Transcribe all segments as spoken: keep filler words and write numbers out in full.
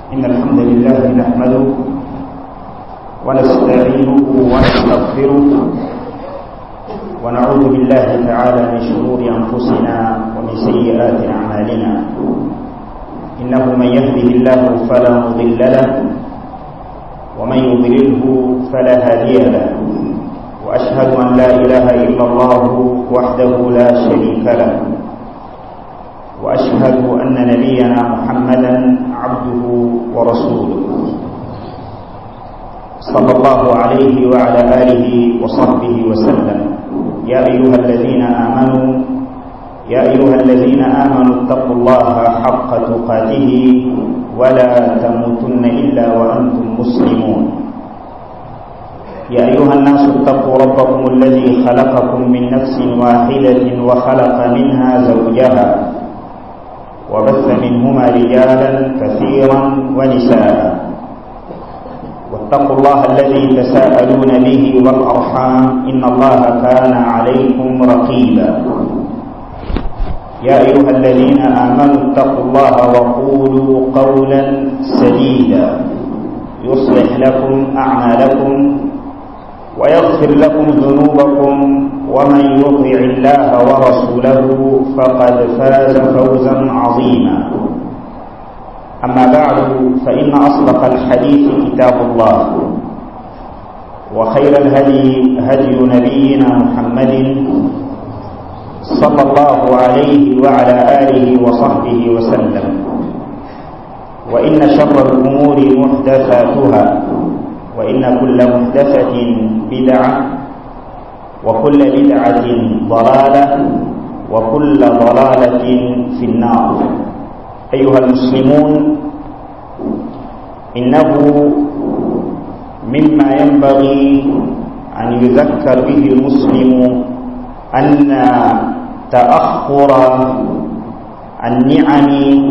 إن الحمد لله نحمده ونستعينه ونستغفره ونعوذ بالله تعالى من شرور أنفسنا ومن سيئات أعمالنا. إنه من يهده الله فلا مضل له ومن يضلله فلا هادي له، وأشهد أن لا إله إلا الله وحده لا شريك له، وأشهد أن نبينا محمدا عبده ورسوله صلى الله عليه وعلى آله وصحبه وسلم. يا أيها الذين آمنوا يا أيها الذين آمنوا اتقوا الله حق تقاته ولا تموتن إلا وأنتم مسلمون. يا أيها الناس اتقوا ربكم الذي خلقكم من نفس واحدة وخلق منها زوجها وبث منهما رجالا كثيرا ونساء، واتقوا الله الذي تساءلون به والأرحام إن الله كان عليكم رقيبا. يا أيها الذين آمنوا اتقوا الله وقولوا قولا سديدا يصلح لكم أعمالكم ويغفر لكم ذنوبكم، ومن يطع الله ورسوله فقد فاز فوزا عظيما. أما بعد، فإن أصدق الحديث كتاب الله، وخير الهدي هدي نبينا محمد صلى الله عليه وعلى آله وصحبه وسلم. وإن شر الأمور محدثاتها، وإن كل محدثة بدعة، وكل بدعة ضلالة، وكل ضلالة في النار. أيها المسلمون، إنه مما ينبغي أن يذكر به المسلم أن تأخر النعم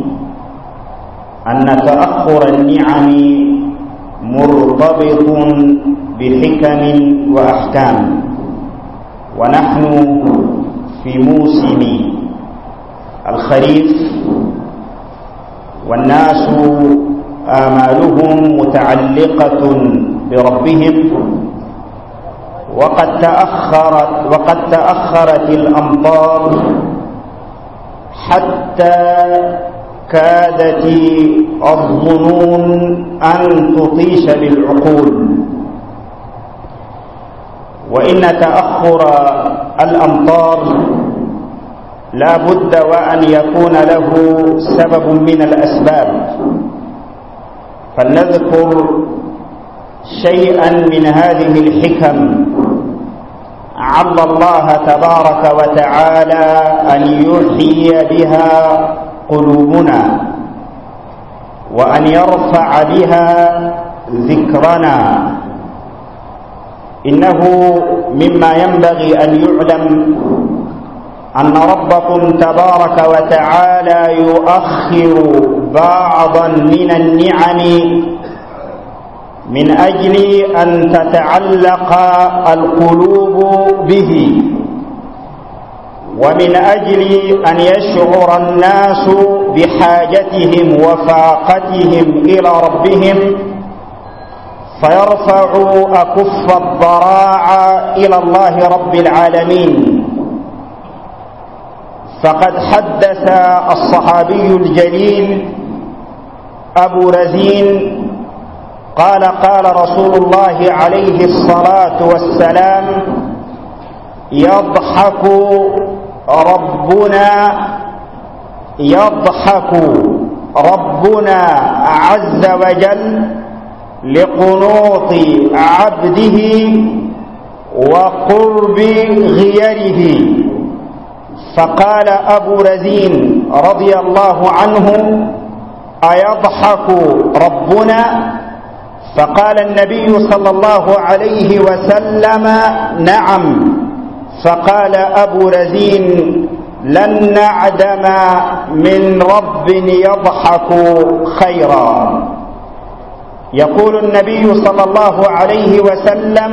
أن تأخر النعم مرتبط بحكم وأحكام، ونحن في موسم الخريف، والناس آمالهم متعلقة بربهم، وقد تأخرت وقد تأخرت الأمطار حتى كادت الظنون أن تطيش بالعقول. وإن تأخر الأمطار لا بد وأن يكون له سبب من الأسباب، فلنذكر شيئا من هذه الحكم عل الله تبارك وتعالى أن يحيي بها قلوبنا، وأن يرفع بها ذكرنا. إنه مما ينبغي أن يعلم أن ربكم تبارك وتعالى يؤخر بعضا من النعم من أجل أن تتعلق القلوب به، ومن أجل أن يشعر الناس بحاجتهم وفاقتهم إلى ربهم، فيرفعوا أكف الضراع إلى الله رب العالمين. فقد حدث الصحابي الجليل أبو رزين قال قال رسول الله عليه الصلاة والسلام: يضحك ربنا يضحك ربنا عز وجل لقنوط عبده وقرب غيره. فقال أبو رزين رضي الله عنه: أيضحك ربنا؟ فقال النبي صلى الله عليه وسلم: نعم. فقال أبو رزين: لن نعدم من رب يضحك خيرا. يقول النبي صلى الله عليه وسلم: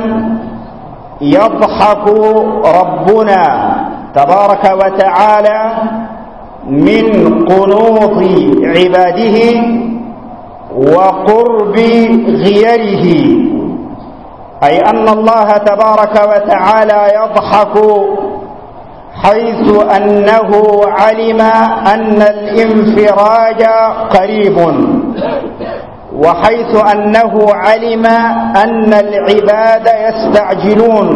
يضحك ربنا تبارك وتعالى من قنوط عباده وقرب غيره، أي أن الله تبارك وتعالى يضحك حيث أنه علم أن الانفراج قريب، وحيث أنه علم أن العباد يستعجلون،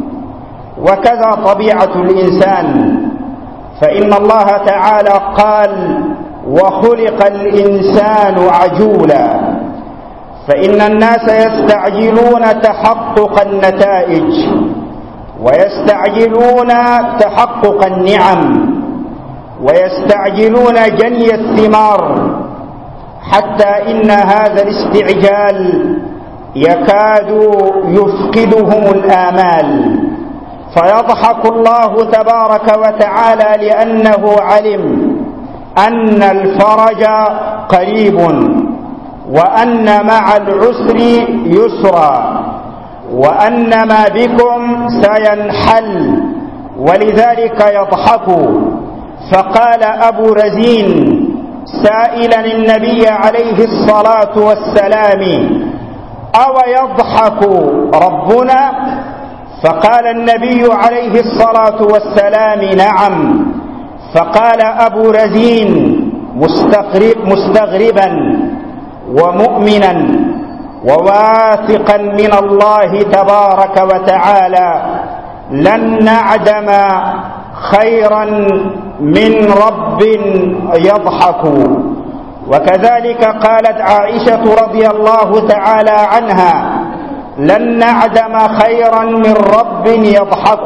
وكذا طبيعة الإنسان، فإن الله تعالى قال: وخلق الإنسان عجولا، فإن الناس يستعجلون تحقق النتائج، ويستعجلون تحقق النعم، ويستعجلون جني الثمار، حتى إن هذا الاستعجال يكاد يفقدهم الآمال، فيضحك الله تبارك وتعالى لأنه علم أن الفرج قريب، وأن مع العسر يسرا، وأن ما بكم سينحل، ولذلك يضحك. فقال أبو رزين سائلا النبي عليه الصلاة والسلام: أو يضحك ربنا؟ فقال النبي عليه الصلاة والسلام: نعم. فقال أبو رزين مستغرب مستغربا ومؤمنا وواثقا من الله تبارك وتعالى: لن نعدم خيرا من رب يضحك. وكذلك قالت عائشة رضي الله تعالى عنها: لن نعدم خيرا من رب يضحك.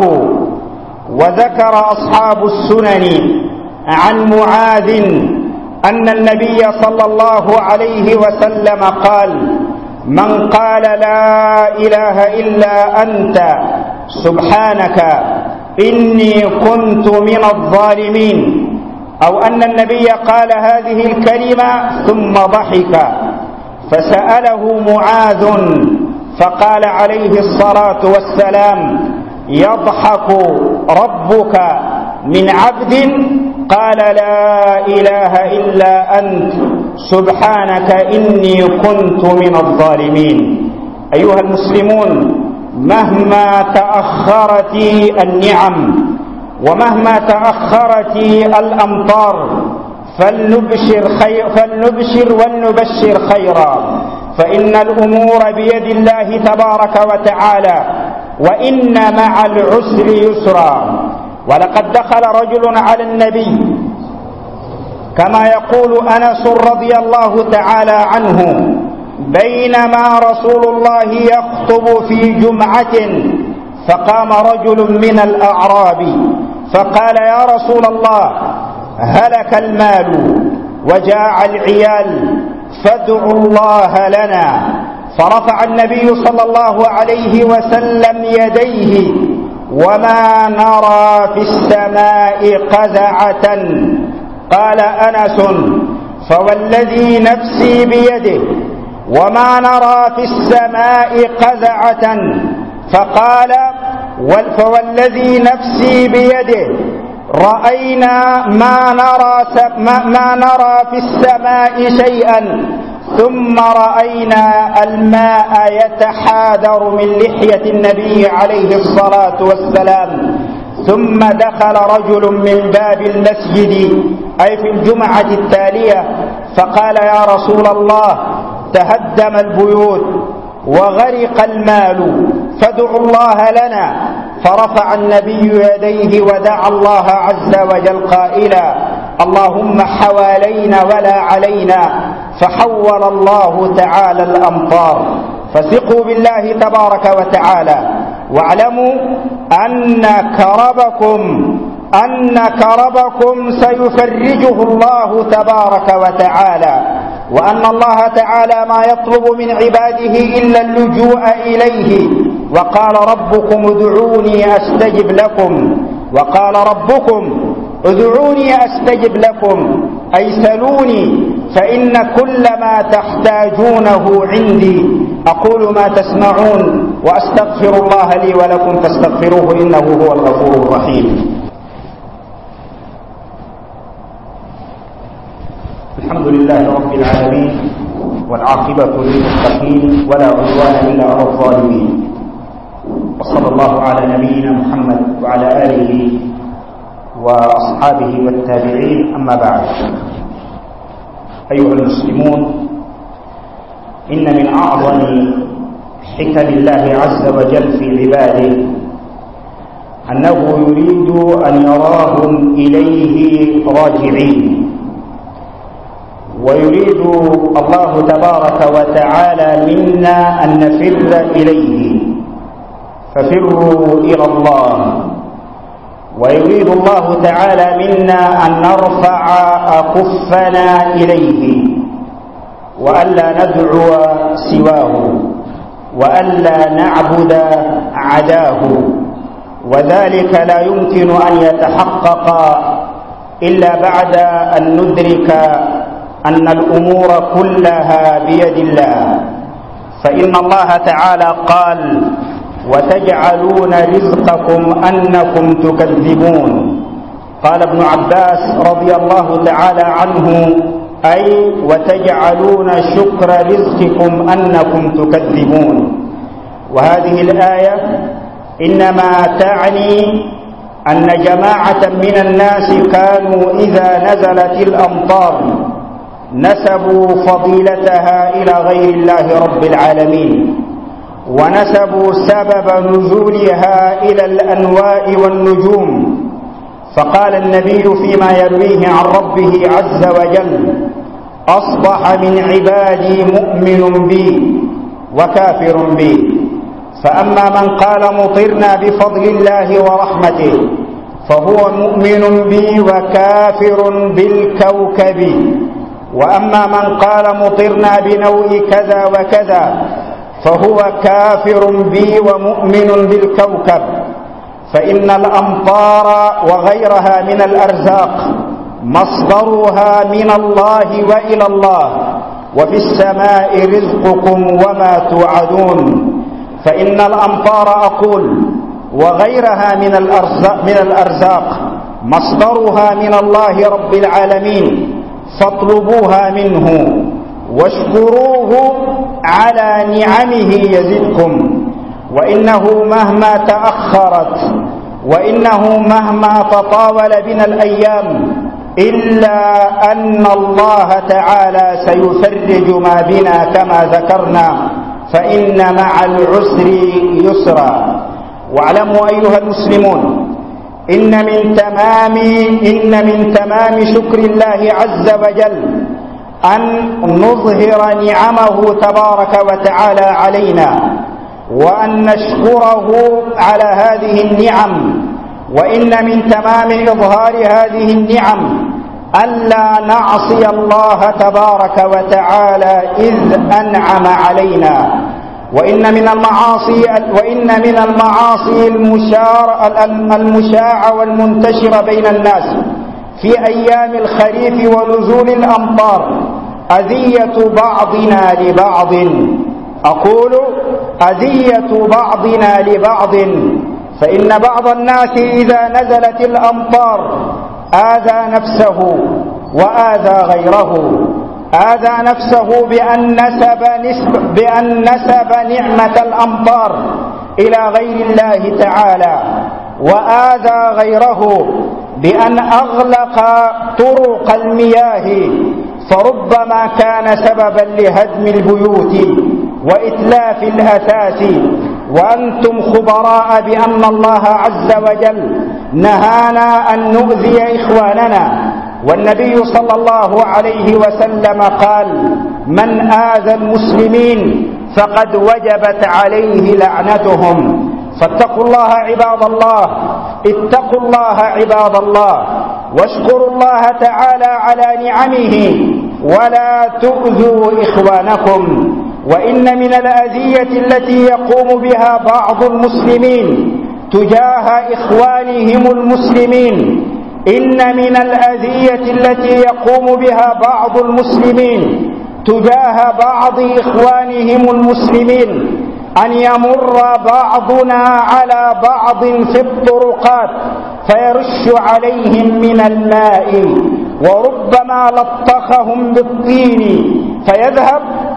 وذكر أصحاب السنن عن معاذ أن النبي صلى الله عليه وسلم قال: من قال لا إله إلا أنت سبحانك إني كنت من الظالمين، أو أن النبي قال هذه الكلمة ثم ضحك، فسأله معاذ فقال عليه الصلاة والسلام: يضحك ربك من عبد قال لا إله إلا أنت سبحانك إني كنت من الظالمين. أيها المسلمون، مهما تأخرت النعم ومهما تأخرت الأمطار فلنبشر, خير فلنبشر ولنبشر خيرا، فإن الأمور بيد الله تبارك وتعالى، وإن مع العسر يسرا. ولقد دخل رجل على النبي كما يقول أنس رضي الله تعالى عنه: بينما رسول الله يخطب في جمعة فقام رجل من الأعراب فقال: يا رسول الله، هلك المال وجاع العيال فادعوا الله لنا. فرفع النبي صلى الله عليه وسلم يديه: وما نرى في السماء قزعة. قال أنس: فوالذي نفسي بيده وما نرى في السماء قزعة. فقال: فوالذي نفسي بيده رأينا ما نرى, ما نرى في السماء شيئا، ثم رأينا الماء يتحادر من لحية النبي عليه الصلاة والسلام. ثم دخل رجل من باب المسجد أي في الجمعة التالية فقال: يا رسول الله، تهدم البيوت وغرق المال فادعوا الله لنا. فرفع النبي يديه ودعا الله عز وجل قائلا: اللهم حوالينا ولا علينا. فحول الله تعالى الأمطار. فثقوا بالله تبارك وتعالى، واعلموا أن كربكم أن كربكم سيفرجه الله تبارك وتعالى، وأن الله تعالى ما يطلب من عباده إلا اللجوء إليه. وقال ربكم ادعوني أستجب لكم وقال ربكم ادعوني أستجب لكم، أي سلوني فإن كل ما تحتاجونه عندي. أقول ما تسمعون وأستغفر الله لي ولكم فاستغفروه إنه هو الغفور الرحيم. الحمد لله رب العالمين، والعاقبة للمتقين ولا عدوان إلا على الظالمين. وصلى الله على نبينا محمد وعلى آله وأصحابه والتابعين. أما بعد، أيها المسلمون، إن من أعظم حكم الله عز وجل في عباده أنه يريد أن يراهم إليه راجعين، ويريد الله تبارك وتعالى منا أن نفر إليه، ففروا إلى الله. ويريد الله تعالى منا أن نرفع أكفنا إليه، وألا ندعو سواه، وألا نعبد عداه. وذلك لا يمكن أن يتحقق إلا بعد أن ندرك أن الأمور كلها بيد الله. فإن الله تعالى قال: وتجعلون رزقكم أنكم تكذبون. قال ابن عباس رضي الله تعالى عنه: أي وتجعلون شكر رزقكم أنكم تكذبون. وهذه الآية إنما تعني أن جماعة من الناس كانوا إذا نزلت الأمطار نسبوا فضيلتها إلى غير الله رب العالمين، ونسبوا سبب نزولها إلى الأنواء والنجوم. فقال النبي فيما يرويه عن ربه عز وجل: أصبح من عبادي مؤمن بي وكافر بي. فأما من قال مطرنا بفضل الله ورحمته فهو مؤمن بي وكافر بالكوكب. وأما من قال مطرنا بنوء كذا وكذا فهو كافر بي ومؤمن بالكوكب. فإن الأمطار وغيرها من الأرزاق مصدرها من الله وإلى الله، وفي السماء رزقكم وما توعدون. فإن الأمطار أقول وغيرها من الأرزاق, من الأرزاق مصدرها من الله رب العالمين، فاطلبوها منه واشكروه على نعمه يزدكم. وإنه مهما تأخرت وإنه مهما تطاول بنا الأيام إلا أن الله تعالى سيفرج ما بنا كما ذكرنا، فإن مع العسر يسرا. واعلموا أيها المسلمون إن من تمام إن من تمام شكر الله عز وجل أن نظهر نعمه تبارك وتعالى علينا، وأن نشكره على هذه النعم. وإن من تمام إظهار هذه النعم ألا نعصي الله تبارك وتعالى إذ أنعم علينا. وإن من المعاصي وإن من المعاصي المشاعة والمنتشرة بين الناس في أيام الخريف ونزول الأمطار أذية بعضنا لبعض. أقول أذية بعضنا لبعض. فإن بعض الناس إذا نزلت الأمطار آذى نفسه وآذى غيره. آذى نفسه بأن نسب, نسب بأن نسب نعمة الأمطار إلى غير الله تعالى، وآذى غيره بأن أغلق طرق المياه، فربما كان سببا لهدم البيوت وإتلاف الأثاث. وأنتم خبراء بأن الله عز وجل نهانا أن نؤذي إخواننا، والنبي صلى الله عليه وسلم قال: من آذى المسلمين فقد وجبت عليه لعنتهم. فاتقوا الله عباد الله، اتقوا الله عباد الله، واشكروا الله تعالى على نعمه، ولا تؤذوا إخوانكم. وإن من الأذية التي يقوم بها بعض المسلمين تجاه إخوانهم المسلمين إن من الأذية التي يقوم بها بعض المسلمين تجاه بعض إخوانهم المسلمين أن يمر بعضنا على بعض في الطرقات فيرش عليهم من الماء، وربما لطخهم بالطين فيذهب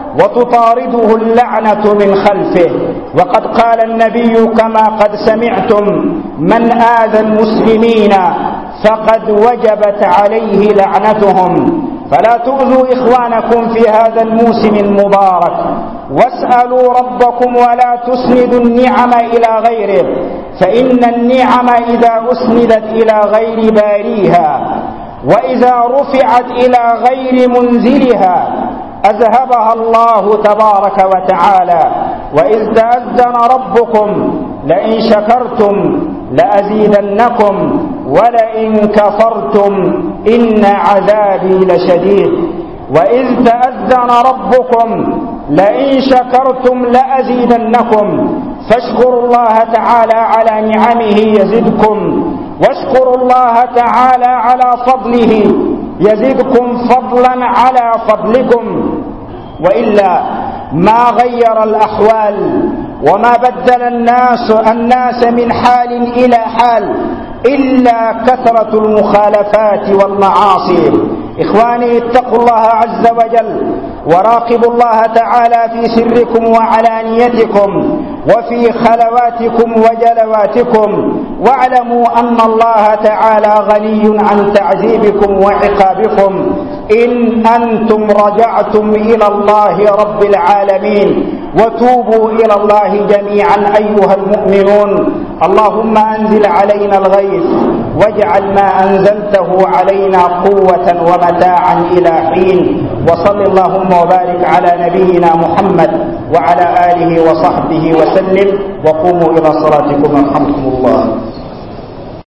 وتطارده اللعنة من خلفه. وقد قال النبي كما قد سمعتم: من آذى المسلمين فقد وجبت عليه لعنتهم. فلا تؤذوا إخوانكم في هذا الموسم المبارك، واسألوا ربكم ولا تسندوا النعم إلى غيره، فإن النعم إذا أسندت إلى غير باريها وإذا رفعت إلى غير منزلها أذهبها الله تبارك وتعالى. وإذ تأذن ربكم لئن شكرتم لأزيدنكم ولئن كفرتم إن عذابي لشديد. وإذ تأذن ربكم لئن شكرتم لأزيدنكم فاشكروا الله تعالى على نعمه يزدكم، واشكروا الله تعالى على فضله يزدكم فضلا على فضلكم. وإلا ما غير الأحوال وما بدل الناس الناس من حال إلى حال إلا كثرة المخالفات والمعاصي. إخواني، اتقوا الله عز وجل وراقبوا الله تعالى في سركم وعلانيتكم وفي خلواتكم وجلواتكم، واعلموا أن الله تعالى غني عن تعذيبكم وعقابكم إن أنتم رجعتم إلى الله رب العالمين وتوبوا إلى الله جميعا أيها المؤمنون. اللهم أنزل علينا الغيث واجعل ما أنزلته علينا قوة ومتاعا إلى حين. وصل اللهم وبارك على نبينا محمد وعلى آله وصحبه وسلم، وقوموا إلى صلاتكم يرحمكم الله.